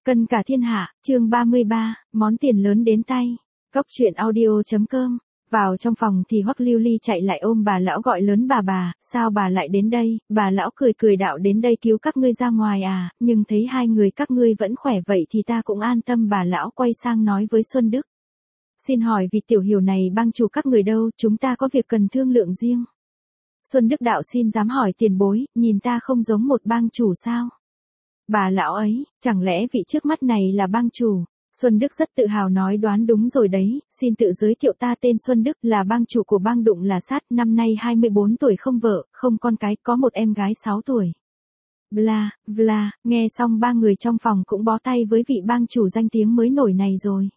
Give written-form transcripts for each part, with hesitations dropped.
Cân cả thiên hạ, chương 33, món tiền lớn đến tay. Cốc truyện audio.com. Vào trong phòng thì Hoắc Lưu Ly chạy lại ôm bà lão gọi lớn bà, sao bà lại đến đây? Bà lão cười cười đạo đến đây cứu các ngươi ra ngoài à, nhưng thấy hai người các ngươi vẫn khỏe vậy thì ta cũng an tâm. Bà lão quay sang nói với Xuân Đức. Xin hỏi vị tiểu hiểu này bang chủ các người đâu, chúng ta có việc cần thương lượng riêng. Xuân Đức đạo xin dám hỏi tiền bối, nhìn ta không giống một bang chủ sao? Bà lão ấy, chẳng lẽ vị trước mắt này là bang chủ? Xuân Đức rất tự hào nói đoán đúng rồi đấy, xin tự giới thiệu ta tên Xuân Đức là bang chủ của bang Đụng là Sát, năm nay 24 tuổi không vợ, không con cái, có một em gái 6 tuổi. Bla, bla, nghe xong ba người trong phòng cũng bó tay với vị bang chủ danh tiếng mới nổi này rồi.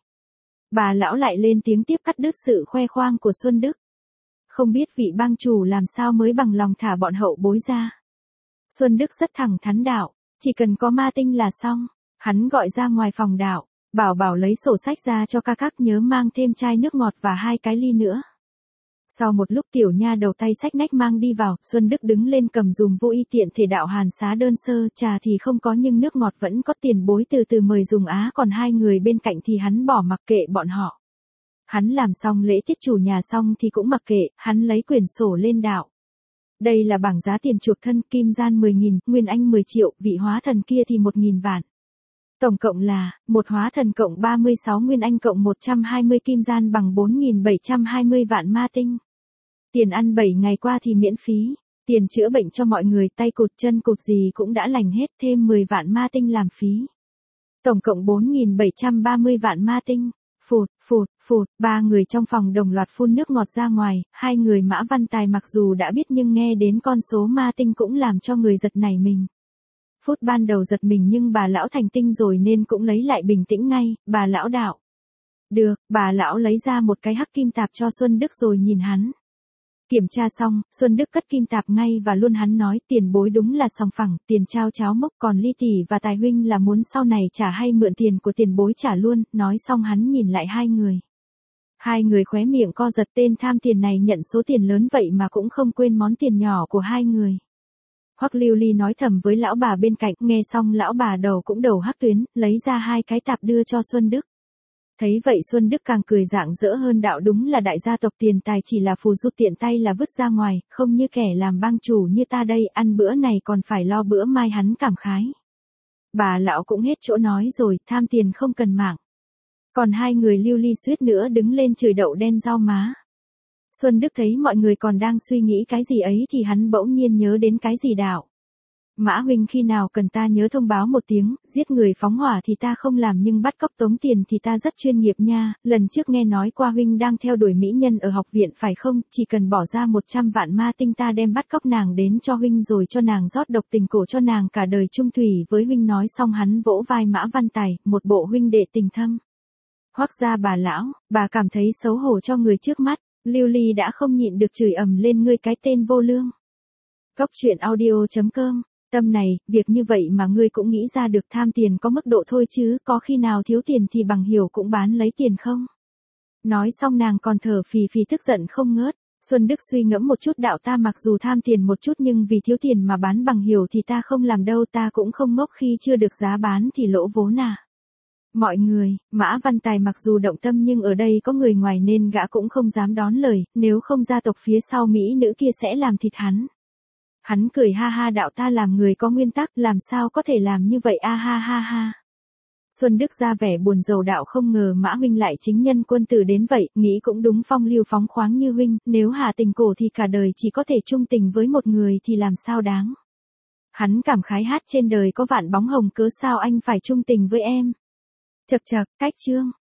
Bà lão lại lên tiếng tiếp cắt đứt sự khoe khoang của Xuân Đức. Không biết vị bang chủ làm sao mới bằng lòng thả bọn hậu bối ra. Xuân Đức rất thẳng thắn đạo. Chỉ cần có ma tinh là xong. Hắn gọi ra ngoài phòng đạo. Bảo lấy sổ sách ra cho các nhớ mang thêm chai nước ngọt và 2 cái ly nữa. Sau một lúc tiểu nha đầu tay xách nách mang đi vào, Xuân Đức đứng lên cầm dùm vô y tiện thể đạo hàn xá đơn sơ, trà thì không có nhưng nước ngọt vẫn có, tiền bối từ từ mời dùng á, còn hai người bên cạnh thì hắn bỏ mặc kệ bọn họ. Hắn làm xong lễ tiết chủ nhà xong thì cũng mặc kệ, hắn lấy quyển sổ lên đạo. Đây là bảng giá tiền chuộc thân, kim gian 10.000, nguyên anh 10 triệu, vị hóa thần kia thì 1.000 vạn. Tổng cộng là, một hóa thần cộng 36 nguyên anh cộng 120 kim gian bằng 4.720 vạn ma tinh. Tiền ăn 7 ngày qua thì miễn phí, tiền chữa bệnh cho mọi người, tay cụt chân cụt gì cũng đã lành hết, thêm 10 vạn ma tinh làm phí. Tổng cộng 4.730 vạn ma tinh. Phụt, ba người trong phòng đồng loạt phun nước ngọt ra ngoài, hai người Mã Văn Tài mặc dù đã biết nhưng nghe đến con số ma tinh cũng làm cho người giật nảy mình. Phút ban đầu giật mình nhưng bà lão thành tinh rồi nên cũng lấy lại bình tĩnh ngay, bà lão đạo. Được, bà lão lấy ra một cái hắc kim tạp cho Xuân Đức rồi nhìn hắn. Kiểm tra xong, Xuân Đức cất kim tạp ngay và luôn hắn nói tiền bối đúng là sòng phẳng, tiền trao cháo mốc, còn Ly tỷ và Tài huynh là muốn sau này trả hay mượn tiền của tiền bối trả luôn, nói xong hắn nhìn lại hai người. Hai người khóe miệng co giật, tên tham tiền này nhận số tiền lớn vậy mà cũng không quên món tiền nhỏ của hai người. Hoắc Lưu Ly nói thầm với lão bà bên cạnh, nghe xong lão bà đầu cũng đầu hắc tuyến, lấy ra 2 cái tạp đưa cho Xuân Đức. Thấy vậy Xuân Đức càng cười rạng rỡ hơn, đạo đúng là đại gia tộc tiền tài chỉ là phù du, tiện tay là vứt ra ngoài, không như kẻ làm bang chủ như ta đây, ăn bữa này còn phải lo bữa mai, hắn cảm khái. Bà lão cũng hết chỗ nói rồi, tham tiền không cần mạng. Còn hai người Lưu Ly suýt nữa đứng lên chửi đậu đen rau má. Xuân Đức thấy mọi người còn đang suy nghĩ cái gì ấy thì hắn bỗng nhiên nhớ đến cái gì đạo. Mã huynh khi nào cần ta nhớ thông báo một tiếng, giết người phóng hỏa thì ta không làm nhưng bắt cóc tống tiền thì ta rất chuyên nghiệp nha, lần trước nghe nói qua huynh đang theo đuổi mỹ nhân ở học viện phải không, chỉ cần bỏ ra 100 vạn ma tinh ta đem bắt cóc nàng đến cho huynh rồi cho nàng rót độc tình cổ cho nàng cả đời chung thủy với huynh. Nói xong hắn vỗ vai Mã Văn Tài, một bộ huynh đệ tình thâm. Hoắc gia bà lão, bà cảm thấy xấu hổ cho người trước mắt. Lưu Ly đã không nhịn được chửi ầm lên, ngươi cái tên vô lương. Cốc truyện audio.com. Tâm này, việc như vậy mà ngươi cũng nghĩ ra được, tham tiền có mức độ thôi chứ, có khi nào thiếu tiền thì bằng hiểu cũng bán lấy tiền không? Nói xong nàng còn thở phì phì tức giận không ngớt. Xuân Đức suy ngẫm một chút đạo, ta mặc dù tham tiền một chút nhưng vì thiếu tiền mà bán bằng hiểu thì ta không làm đâu, ta cũng không ngốc khi chưa được giá bán thì lỗ vốn à. Mọi người, Mã Văn Tài mặc dù động tâm nhưng ở đây có người ngoài nên gã cũng không dám đón lời, nếu không gia tộc phía sau mỹ nữ kia sẽ làm thịt hắn. Hắn cười ha ha đạo, ta làm người có nguyên tắc, làm sao có thể làm như vậy a ha ha ha. Xuân Đức ra vẻ buồn rầu đạo, không ngờ Mã huynh lại chính nhân quân tử đến vậy, nghĩ cũng đúng, phong lưu phóng khoáng như huynh, nếu hạ tình cổ thì cả đời chỉ có thể chung tình với một người thì làm sao đáng. Hắn cảm khái, hát trên đời có vạn bóng hồng cớ sao anh phải chung tình với em. Chậc chậc, cách chương.